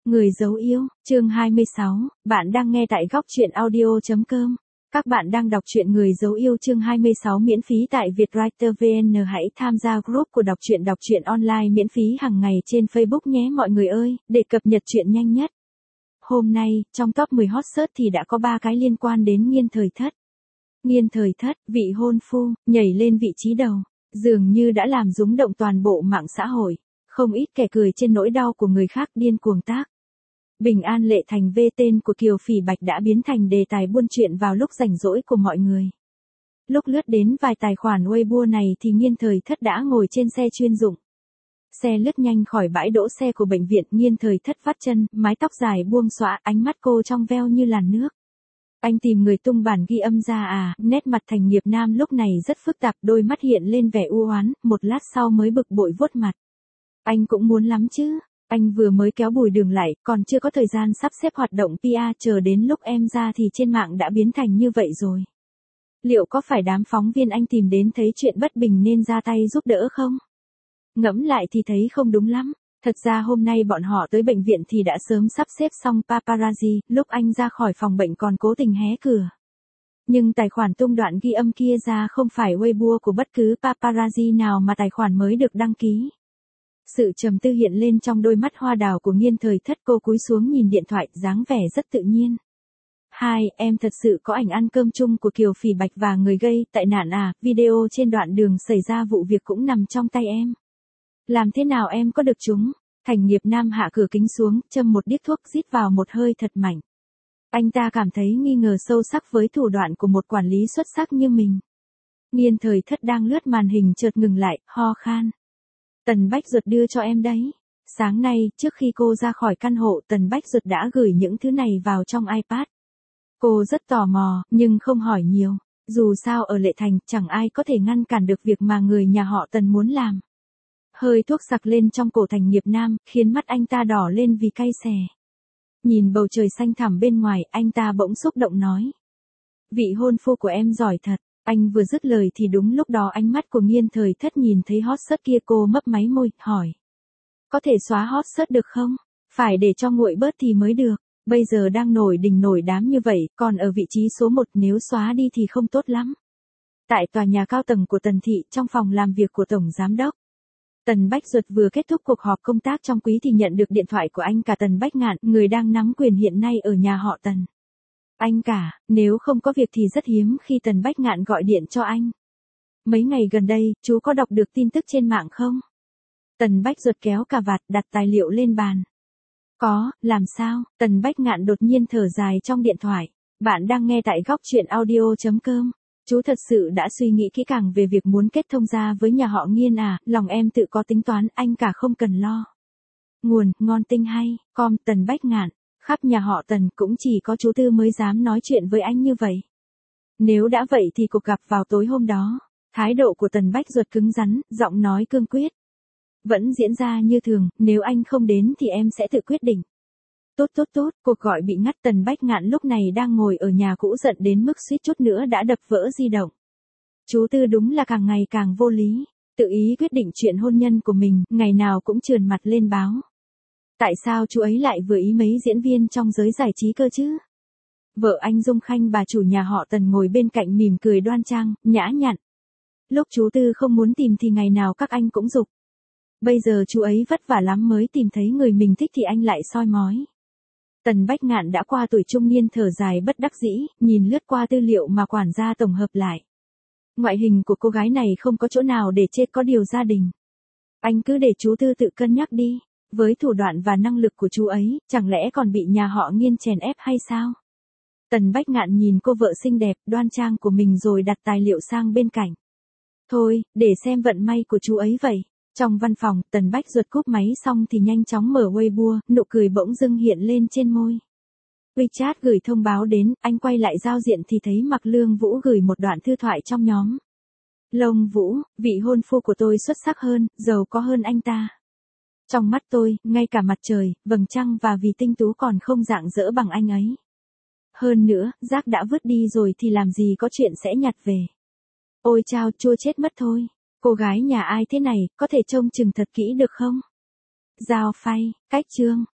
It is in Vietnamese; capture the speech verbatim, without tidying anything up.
Người dấu yêu, chương hai mươi sáu, bạn đang nghe tại góc truyện audio chấm com. Các bạn đang đọc truyện Người dấu yêu chương hai mươi sáu miễn phí tại Vietwriter vê en. Hãy tham gia group của đọc truyện đọc truyện online miễn phí hàng ngày trên Facebook nhé mọi người ơi, để cập nhật truyện nhanh nhất. Hôm nay, trong top mười hot search thì đã có ba cái liên quan đến Nghiên Thời Thất. Nghiên Thời Thất, vị hôn phu, nhảy lên vị trí đầu, dường như đã làm rúng động toàn bộ mạng xã hội. Không ít kẻ cười trên nỗi đau của người khác điên cuồng tác. Bình An Lệ Thành V tên của Kiều Phỉ Bạch đã biến thành đề tài buôn chuyện vào lúc rảnh rỗi của mọi người. Lúc lướt đến vài tài khoản Weibo này thì Nghiên Thời Thất đã ngồi trên xe chuyên dụng. Xe lướt nhanh khỏi bãi đỗ xe của bệnh viện. Nghiên Thời Thất vắt chân, mái tóc dài buông xõa, ánh mắt cô trong veo như làn nước. Anh tìm người tung bản ghi âm ra à, nét mặt Thành Nghiệp Nam lúc này rất phức tạp, đôi mắt hiện lên vẻ u oán, một lát sau mới bực bội vuốt mặt. Anh cũng muốn lắm chứ, anh vừa mới kéo Bùi Đường lại, còn chưa có thời gian sắp xếp hoạt động pê e, chờ đến lúc em ra thì trên mạng đã biến thành như vậy rồi. Liệu có phải đám phóng viên anh tìm đến thấy chuyện bất bình nên ra tay giúp đỡ không? Ngẫm lại thì thấy không đúng lắm. Thật ra hôm nay bọn họ tới bệnh viện thì đã sớm sắp xếp xong paparazzi, lúc anh ra khỏi phòng bệnh còn cố tình hé cửa. Nhưng tài khoản tung đoạn ghi âm kia ra không phải Weibo của bất cứ paparazzi nào mà tài khoản mới được đăng ký. Sự trầm tư hiện lên trong đôi mắt hoa đào của Nghiên Thời Thất, cô cúi xuống nhìn điện thoại, dáng vẻ rất tự nhiên. Hai, em thật sự có ảnh ăn cơm chung của Kiều Phỉ Bạch và người gây tai nạn à, video trên đoạn đường xảy ra vụ việc cũng nằm trong tay em. Làm thế nào em có được chúng? Thành Nghiệp Nam hạ cửa kính xuống, châm một điếu thuốc, rít vào một hơi thật mạnh. Anh ta cảm thấy nghi ngờ sâu sắc với thủ đoạn của một quản lý xuất sắc như mình. Nghiên Thời Thất đang lướt màn hình chợt ngừng lại, ho khan. Tần Bách Duật đưa cho em đấy. Sáng nay, trước khi cô ra khỏi căn hộ, Tần Bách Duật đã gửi những thứ này vào trong iPad. Cô rất tò mò, nhưng không hỏi nhiều. Dù sao ở Lệ Thành, chẳng ai có thể ngăn cản được việc mà người nhà họ Tần muốn làm. Hơi thuốc sặc lên trong cổ Thành Nghiệp Nam, khiến mắt anh ta đỏ lên vì cay xè. Nhìn bầu trời xanh thẳm bên ngoài, anh ta bỗng xúc động nói. Vị hôn phu của em giỏi thật. Anh vừa dứt lời thì đúng lúc đó ánh mắt của Nghiên Thời Thất nhìn thấy hot search kia, cô mấp máy môi, hỏi. Có thể xóa hot search được không? Phải để cho nguội bớt thì mới được. Bây giờ đang nổi đình nổi đám như vậy, còn ở vị trí số một, nếu xóa đi thì không tốt lắm. Tại tòa nhà cao tầng của Tần Thị, trong phòng làm việc của Tổng Giám đốc. Tần Bách Duật vừa kết thúc cuộc họp công tác trong quý thì nhận được điện thoại của anh cả Tần Bách Ngạn, người đang nắm quyền hiện nay ở nhà họ Tần. Anh cả, nếu không có việc thì rất hiếm khi Tần Bách Ngạn gọi điện cho anh. Mấy ngày gần đây, chú có đọc được tin tức trên mạng không? Tần Bách Duật kéo cà vạt, đặt tài liệu lên bàn. Có, làm sao? Tần Bách Ngạn đột nhiên thở dài trong điện thoại. Bạn đang nghe tại góc truyện audio chấm com. Chú thật sự đã suy nghĩ kỹ càng về việc muốn kết thông gia với nhà họ Nghiên à, lòng em tự có tính toán, anh cả không cần lo. Nguồn, ngon tinh hay, com, Tần Bách Ngạn. Khắp nhà họ Tần cũng chỉ có chú Tư mới dám nói chuyện với anh như vậy. Nếu đã vậy thì cuộc gặp vào tối hôm đó, thái độ của Tần Bách Duật cứng rắn, giọng nói cương quyết. Vẫn diễn ra như thường, nếu anh không đến thì em sẽ tự quyết định. Tốt tốt tốt, cuộc gọi bị ngắt. Tần Bách Ngạn lúc này đang ngồi ở nhà cũ giận đến mức suýt chút nữa đã đập vỡ di động. Chú Tư đúng là càng ngày càng vô lý, tự ý quyết định chuyện hôn nhân của mình, ngày nào cũng trườn mặt lên báo. Tại sao chú ấy lại vừa ý mấy diễn viên trong giới giải trí cơ chứ? Vợ anh Dung Khanh, bà chủ nhà họ Tần, ngồi bên cạnh mỉm cười đoan trang, nhã nhặn. Lúc chú Tư không muốn tìm thì ngày nào các anh cũng giục. Bây giờ chú ấy vất vả lắm mới tìm thấy người mình thích thì anh lại soi mói. Tần Bách Ngạn đã qua tuổi trung niên thở dài bất đắc dĩ, nhìn lướt qua tư liệu mà quản gia tổng hợp lại. Ngoại hình của cô gái này không có chỗ nào để chê, có điều gia đình. Anh cứ để chú Tư tự cân nhắc đi. Với thủ đoạn và năng lực của chú ấy, chẳng lẽ còn bị nhà họ Nghiên chèn ép hay sao? Tần Bách Ngạn nhìn cô vợ xinh đẹp, đoan trang của mình rồi đặt tài liệu sang bên cạnh. Thôi, để xem vận may của chú ấy vậy. Trong văn phòng, Tần Bách Duật cúp máy xong thì nhanh chóng mở Weibo, nụ cười bỗng dưng hiện lên trên môi. WeChat gửi thông báo đến, anh quay lại giao diện thì thấy Mạc Lương Vũ gửi một đoạn thư thoại trong nhóm. Lông Vũ, vị hôn phu của tôi xuất sắc hơn, giàu có hơn anh ta. Trong mắt tôi, ngay cả mặt trời, vầng trăng và vì tinh tú còn không rạng rỡ bằng anh ấy. Hơn nữa, rác đã vứt đi rồi thì làm gì có chuyện sẽ nhặt về. Ôi chao, chua chết mất thôi. Cô gái nhà ai thế này, có thể trông chừng thật kỹ được không? Giao phay, cách chương.